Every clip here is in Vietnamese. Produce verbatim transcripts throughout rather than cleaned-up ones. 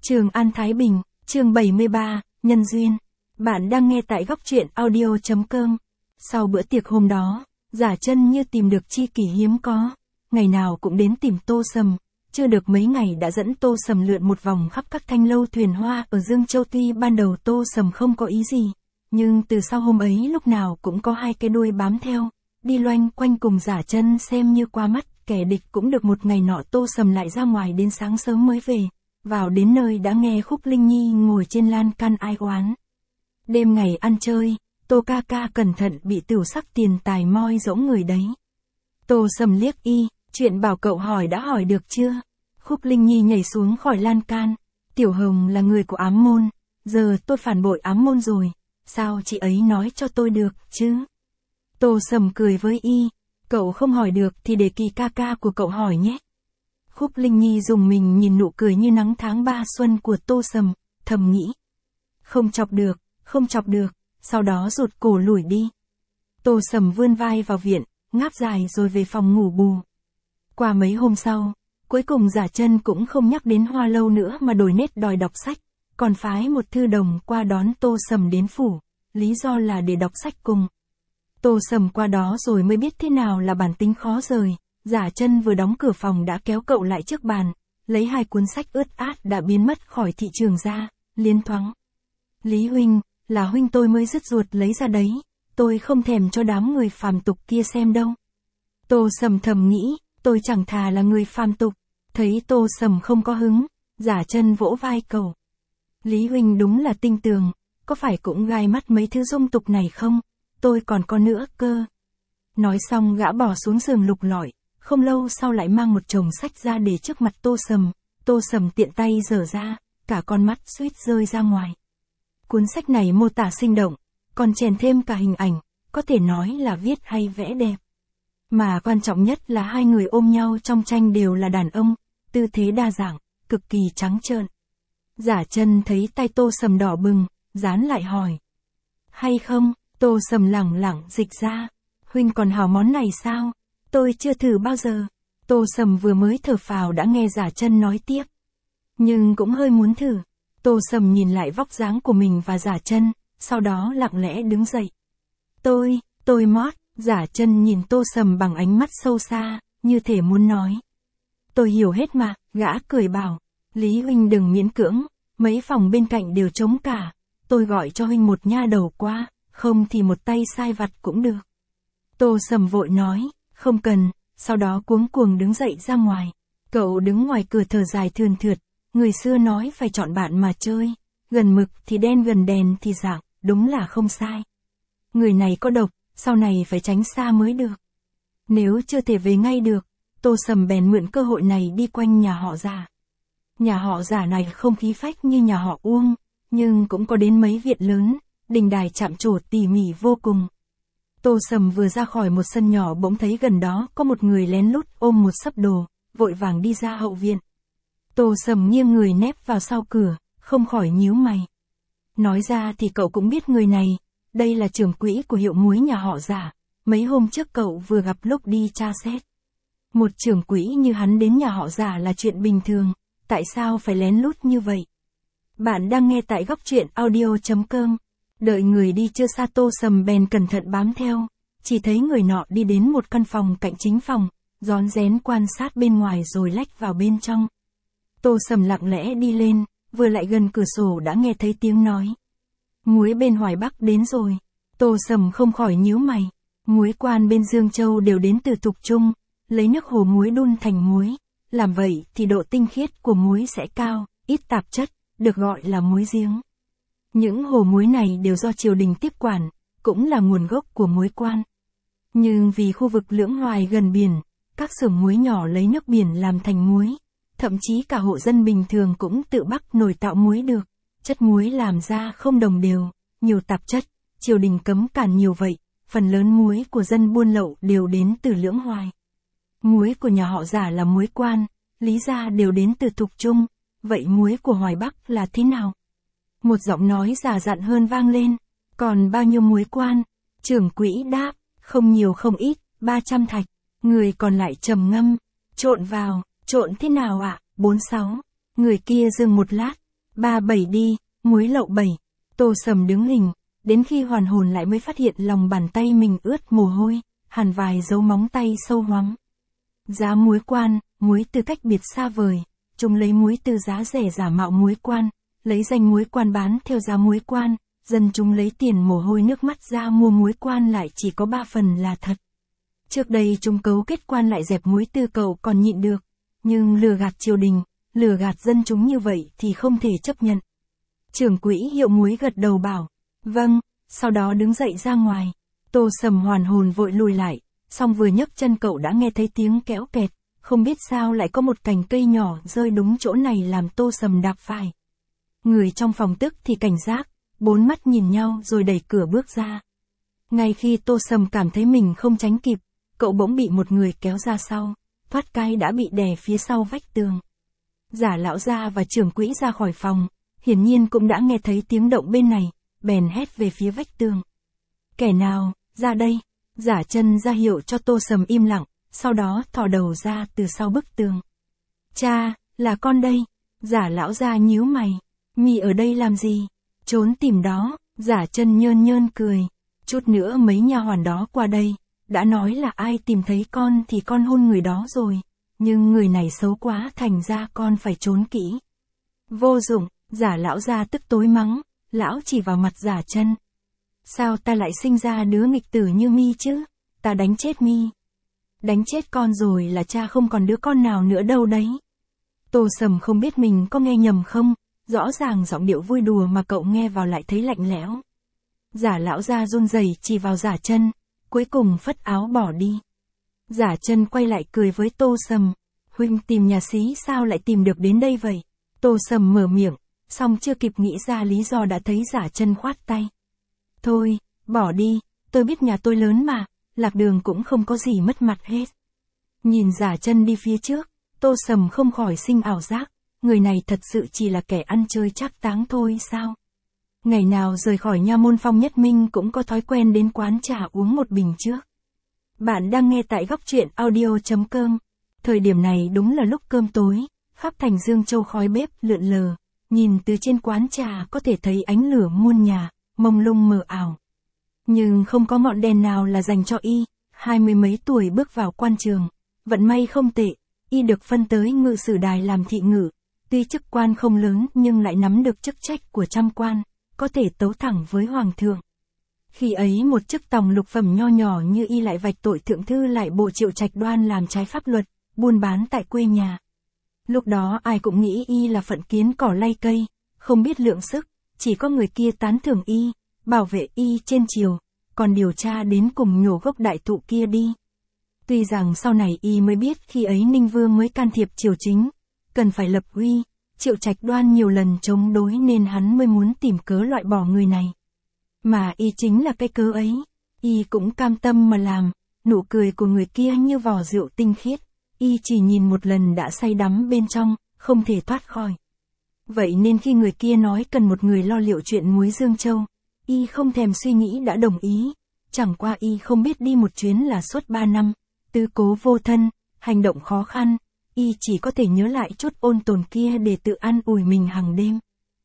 Trường An Thái Bình, chương bảy mươi ba, Nhân duyên. Bạn đang nghe tại góc truyện audio chấm com. Sau bữa tiệc hôm đó, Giả Chân như tìm được tri kỷ hiếm có, ngày nào cũng đến tìm Tô Sầm, chưa được mấy ngày đã dẫn Tô Sầm lượn một vòng khắp các thanh lâu thuyền hoa ở Dương Châu. Tuy ban đầu Tô Sầm không có ý gì, nhưng từ sau hôm ấy lúc nào cũng có hai cái đuôi bám theo, đi loanh quanh cùng Giả Chân xem như qua mắt kẻ địch. Cũng được một ngày nọ Tô Sầm lại ra ngoài đến sáng sớm mới về, vào đến nơi đã nghe Khúc Linh Nhi ngồi trên lan can ai oán. Đêm ngày ăn chơi, Tô ca ca cẩn thận bị tửu sắc tiền tài moi dỗng người đấy. Tô Sầm liếc y, chuyện bảo cậu hỏi đã hỏi được chưa? Khúc Linh Nhi nhảy xuống khỏi lan can. Tiểu Hồng là người của ám môn, giờ tôi phản bội ám môn rồi, sao chị ấy nói cho tôi được chứ? Tô Sầm cười với y, cậu không hỏi được thì để Kỳ ca ca của cậu hỏi nhé. Khúc Linh Nhi dùng mình nhìn nụ cười như nắng tháng ba xuân của Tô Sầm, thầm nghĩ. Không chọc được, không chọc được, sau đó rụt cổ lủi đi. Tô Sầm vươn vai vào viện, ngáp dài rồi về phòng ngủ bù. Qua mấy hôm sau, cuối cùng Giả Chân cũng không nhắc đến Hoa Lâu nữa mà đổi nét đòi đọc sách, còn phái một thư đồng qua đón Tô Sầm đến phủ, lý do là để đọc sách cùng. Tô Sầm qua đó rồi mới biết thế nào là bản tính khó rời. Giả Chân vừa đóng cửa phòng đã kéo cậu lại trước bàn, lấy hai cuốn sách ướt át đã biến mất khỏi thị trường ra, liên thoáng. Lý huynh, là huynh tôi mới dứt ruột lấy ra đấy, tôi không thèm cho đám người phàm tục kia xem đâu. Tô Sầm thầm nghĩ, tôi chẳng thà là người phàm tục. Thấy Tô Sầm không có hứng, Giả Chân vỗ vai cậu. Lý huynh đúng là tinh tường, có phải cũng gai mắt mấy thứ dung tục này không? Tôi còn có nữa cơ. Nói xong gã bỏ xuống giường lục lọi, không lâu sau lại mang một chồng sách ra để trước mặt Tô Sầm. Tô Sầm tiện tay giở ra, cả con mắt suýt rơi ra ngoài. Cuốn sách này mô tả sinh động, còn chèn thêm cả hình ảnh, có thể nói là viết hay vẽ đẹp. Mà quan trọng nhất là hai người ôm nhau trong tranh đều là đàn ông, tư thế đa dạng, cực kỳ trắng trợn. Giả Chân thấy tay Tô Sầm đỏ bừng, dán lại hỏi. Hay không? Tô Sầm lẳng lặng dịch ra. Huynh còn hảo món này sao? Tôi chưa thử bao giờ. Tô Sầm vừa mới thở phào đã nghe Giả Chân nói tiếp. Nhưng cũng hơi muốn thử. Tô Sầm nhìn lại vóc dáng của mình và Giả Chân, sau đó lặng lẽ đứng dậy. Tôi, tôi mót. Giả Chân nhìn Tô Sầm bằng ánh mắt sâu xa, như thể muốn nói. Tôi hiểu hết mà, gã cười bảo. Lý huynh đừng miễn cưỡng, mấy phòng bên cạnh đều trống cả. Tôi gọi cho huynh một nha đầu qua, không thì một tay sai vặt cũng được. Tô Sầm vội nói, không cần, sau đó cuống cuồng đứng dậy ra ngoài. Cậu đứng ngoài cửa thở dài thườn thượt, người xưa nói phải chọn bạn mà chơi, gần mực thì đen gần đèn thì dạng, đúng là không sai. Người này có độc, sau này phải tránh xa mới được. Nếu chưa thể về ngay được, Tô Sầm bèn mượn cơ hội này đi quanh nhà họ Giả. Nhà họ Giả này không khí phách như nhà họ Uông, nhưng cũng có đến mấy viện lớn, đình đài chạm trổ tỉ mỉ vô cùng. Tô Sầm vừa ra khỏi một sân nhỏ bỗng thấy gần đó có một người lén lút ôm một xấp đồ, vội vàng đi ra hậu viện. Tô Sầm nghiêng người nép vào sau cửa, không khỏi nhíu mày. Nói ra thì cậu cũng biết người này, đây là trưởng quỹ của hiệu muối nhà họ Giả, mấy hôm trước cậu vừa gặp lúc đi tra xét. Một trưởng quỹ như hắn đến nhà họ Giả là chuyện bình thường, tại sao phải lén lút như vậy? Bạn đang nghe tại góc truyện audio chấm com. Đợi người đi chưa xa Tô Sầm bèn cẩn thận bám theo, chỉ thấy người nọ đi đến một căn phòng cạnh chính phòng, rón rén quan sát bên ngoài rồi lách vào bên trong. Tô Sầm lặng lẽ đi lên, vừa lại gần cửa sổ đã nghe thấy tiếng nói. Muối bên Hoài Bắc đến rồi. Tô Sầm không khỏi nhíu mày. Muối quan bên Dương Châu đều đến từ Thục Trung, lấy nước hồ muối đun thành muối. Làm vậy thì độ tinh khiết của muối sẽ cao, ít tạp chất, được gọi là muối giếng. Những hồ muối này đều do triều đình tiếp quản, cũng là nguồn gốc của muối quan. Nhưng vì khu vực Lưỡng Hoài gần biển, các xưởng muối nhỏ lấy nước biển làm thành muối. Thậm chí cả hộ dân bình thường cũng tự bắt nồi tạo muối được. Chất muối làm ra không đồng đều, nhiều tạp chất, triều đình cấm cản nhiều vậy, phần lớn muối của dân buôn lậu đều đến từ Lưỡng Hoài. Muối của nhà họ Giả là muối quan, lý ra đều đến từ Thục Trung, vậy muối của Hoài Bắc là thế nào? Một giọng nói giả dặn hơn vang lên, còn bao nhiêu muối quan? Trưởng quỹ đáp, không nhiều không ít, ba trăm thạch. Người còn lại trầm ngâm, trộn vào, trộn thế nào ạ? Bốn sáu. Người kia dừng một lát, Ba bảy đi, muối lậu bảy. Tô Sầm đứng hình, đến khi hoàn hồn lại mới phát hiện lòng bàn tay mình ướt mồ hôi, hằn vài dấu móng tay sâu hoắm. Giá muối quan, muối từ cách biệt xa vời, chúng lấy muối từ giá rẻ giả mạo muối quan, lấy danh muối quan bán theo giá muối quan, dân chúng lấy tiền mồ hôi nước mắt ra mua muối quan lại chỉ có ba phần là thật. Trước đây chúng cấu kết quan lại dẹp muối tư cậu còn nhịn được, nhưng lừa gạt triều đình, lừa gạt dân chúng như vậy thì không thể chấp nhận. Trưởng quỹ hiệu muối gật đầu bảo, vâng, sau đó đứng dậy ra ngoài. Tô Sầm hoàn hồn vội lùi lại, xong vừa nhấc chân cậu đã nghe thấy tiếng kéo kẹt, không biết sao lại có một cành cây nhỏ rơi đúng chỗ này làm Tô Sầm đạp phải. Người trong phòng tức thì cảnh giác, bốn mắt nhìn nhau rồi đẩy cửa bước ra. Ngay khi Tô Sầm cảm thấy mình không tránh kịp, cậu bỗng bị một người kéo ra sau, thoát cái đã bị đè phía sau vách tường. Giả lão gia và trưởng quỹ ra khỏi phòng, hiển nhiên cũng đã nghe thấy tiếng động bên này, bèn hét về phía vách tường. Kẻ nào, ra đây, Giả Chân ra hiệu cho Tô Sầm im lặng, sau đó thò đầu ra từ sau bức tường. Cha, là con đây. Giả lão gia nhíu mày, mi ở đây làm gì? Trốn tìm đó. Giả Chân nhơn nhơn cười, chút nữa mấy nha hoàn đó qua đây, đã nói là ai tìm thấy con thì con hôn người đó rồi, nhưng người này xấu quá thành ra con phải trốn kỹ. Vô dụng. Giả lão gia tức tối mắng, lão chỉ vào mặt Giả Chân. Sao ta lại sinh ra đứa nghịch tử như mi chứ? Ta đánh chết mi. Đánh chết con rồi là cha không còn đứa con nào nữa đâu đấy. Tô Sầm không biết mình có nghe nhầm không, rõ ràng giọng điệu vui đùa mà cậu nghe vào lại thấy lạnh lẽo. Giả lão gia run rẩy chỉ vào Giả Chân, cuối cùng phất áo bỏ đi. Giả Chân quay lại cười với Tô Sầm, huynh tìm nhà xí sao lại tìm được đến đây vậy? Tô Sầm mở miệng, xong chưa kịp nghĩ ra lý do đã thấy Giả Chân khoát tay. Thôi, bỏ đi, tôi biết nhà tôi lớn mà, lạc đường cũng không có gì mất mặt hết. Nhìn Giả Chân đi phía trước, Tô Sầm không khỏi sinh ảo giác, người này thật sự chỉ là kẻ ăn chơi trác táng thôi sao? Ngày nào rời khỏi nha môn Phong Nhất Minh cũng có thói quen đến quán trà uống một bình trước. Bạn đang nghe tại góc truyện audio chấm com. Thời điểm này đúng là lúc cơm tối, khắp thành Dương Châu khói bếp lượn lờ, nhìn từ trên quán trà có thể thấy ánh lửa muôn nhà, mông lung mờ ảo. Nhưng không có ngọn đèn nào là dành cho y, hai mươi mấy tuổi bước vào quan trường, vận may không tệ, y được phân tới ngự sử đài làm thị ngự, tuy chức quan không lớn nhưng lại nắm được chức trách của trăm quan, có thể tấu thẳng với hoàng thượng. Khi ấy một chức tòng lục phẩm nho nhỏ như y lại vạch tội thượng thư lại bộ Triệu Trạch Đoan làm trái pháp luật, buôn bán tại quê nhà. Lúc đó ai cũng nghĩ y là phận kiến cỏ lay cây, không biết lượng sức, chỉ có người kia tán thưởng y, bảo vệ y trên triều, còn điều tra đến cùng nhổ gốc đại thụ kia đi. Tuy rằng sau này y mới biết khi ấy Ninh Vương mới can thiệp triều chính, cần phải lập uy, Triệu Trạch Đoan nhiều lần chống đối nên hắn mới muốn tìm cớ loại bỏ người này. Mà y chính là cái cớ ấy, y cũng cam tâm mà làm, nụ cười của người kia như vò rượu tinh khiết, y chỉ nhìn một lần đã say đắm bên trong, không thể thoát khỏi. Vậy nên khi người kia nói cần một người lo liệu chuyện muối Dương Châu, y không thèm suy nghĩ đã đồng ý, chẳng qua y không biết đi một chuyến là suốt ba năm, tứ cố vô thân, hành động khó khăn, y chỉ có thể nhớ lại chút ôn tồn kia để tự an ủi mình hàng đêm.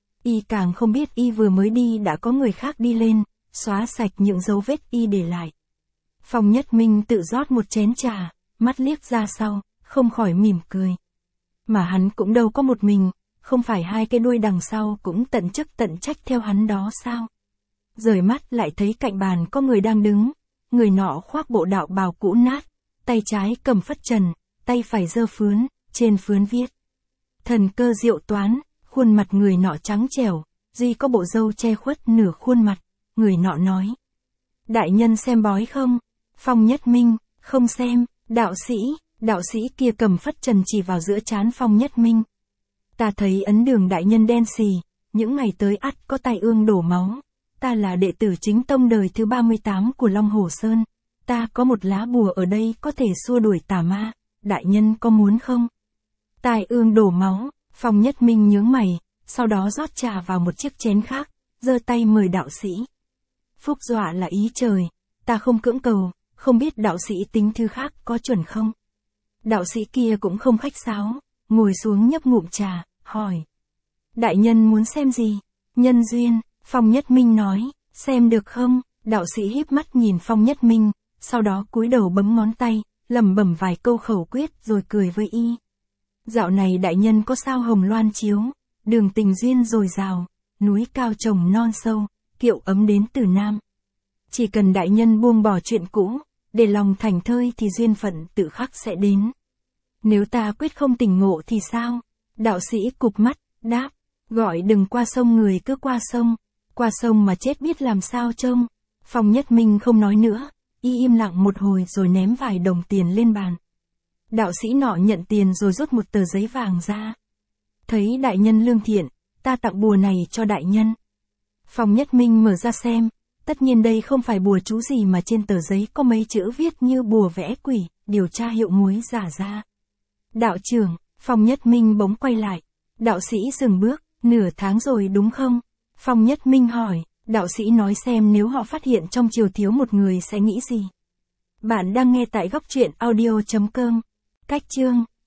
Y càng không biết y vừa mới đi đã có người khác đi lên, xóa sạch những dấu vết y để lại. Phong Nhất Minh tự rót một chén trà, mắt liếc ra sau, không khỏi mỉm cười. Mà hắn cũng đâu có một mình, không phải hai cái đuôi đằng sau cũng tận chức tận trách theo hắn đó sao? Rời mắt lại thấy cạnh bàn có người đang đứng, người nọ khoác bộ đạo bào cũ nát, tay trái cầm phất trần, tay phải giơ phướn, trên phướn viết. Thần cơ diệu toán, khuôn mặt người nọ trắng trẻo, duy có bộ râu che khuất nửa khuôn mặt, người nọ nói. Đại nhân xem bói không? Phong Nhất Minh, không xem, đạo sĩ, đạo sĩ kia cầm phất trần chỉ vào giữa trán Phong Nhất Minh. Ta thấy ấn đường đại nhân đen xì, những ngày tới ắt có tai ương đổ máu. Ta là đệ tử chính tông đời thứ ba mươi tám của Long Hồ Sơn, ta có một lá bùa ở đây có thể xua đuổi tà ma, đại nhân có muốn không? Tai ương đổ máu, Phong Nhất Minh nhướng mày, sau đó rót trà vào một chiếc chén khác, giơ tay mời đạo sĩ. Phúc dọa là ý trời, ta không cưỡng cầu, không biết đạo sĩ tính thư khác có chuẩn không? Đạo sĩ kia cũng không khách sáo, ngồi xuống nhấp ngụm trà, hỏi. Đại nhân muốn xem gì? Nhân duyên, Phong Nhất Minh nói, xem được không? Đạo sĩ híp mắt nhìn Phong Nhất Minh, sau đó cúi đầu bấm ngón tay, lẩm bẩm vài câu khẩu quyết rồi cười với y. Dạo này đại nhân có sao hồng loan chiếu, đường tình duyên dồi dào, núi cao trồng non sâu, kiệu ấm đến từ Nam. Chỉ cần đại nhân buông bỏ chuyện cũ, để lòng thảnh thơi thì duyên phận tự khắc sẽ đến. Nếu ta quyết không tỉnh ngộ thì sao? Đạo sĩ cụp mắt, đáp, gọi đừng qua sông người cứ qua sông, qua sông mà chết biết làm sao trông. Phong Nhất Minh không nói nữa, y im lặng một hồi rồi ném vài đồng tiền lên bàn. Đạo sĩ nọ nhận tiền rồi rút một tờ giấy vàng ra. Thấy đại nhân lương thiện, ta tặng bùa này cho đại nhân. Phong Nhất Minh mở ra xem, tất nhiên đây không phải bùa chú gì mà trên tờ giấy có mấy chữ viết như bùa vẽ quỷ, điều tra hiệu muối giả ra. Đạo trưởng, Phong Nhất Minh bỗng quay lại. Đạo sĩ dừng bước, nửa tháng rồi đúng không? Phong Nhất Minh hỏi, đạo sĩ nói xem nếu họ phát hiện trong triều thiếu một người sẽ nghĩ gì. Bạn đang nghe tại góc truyện audio chấm com. Cách chương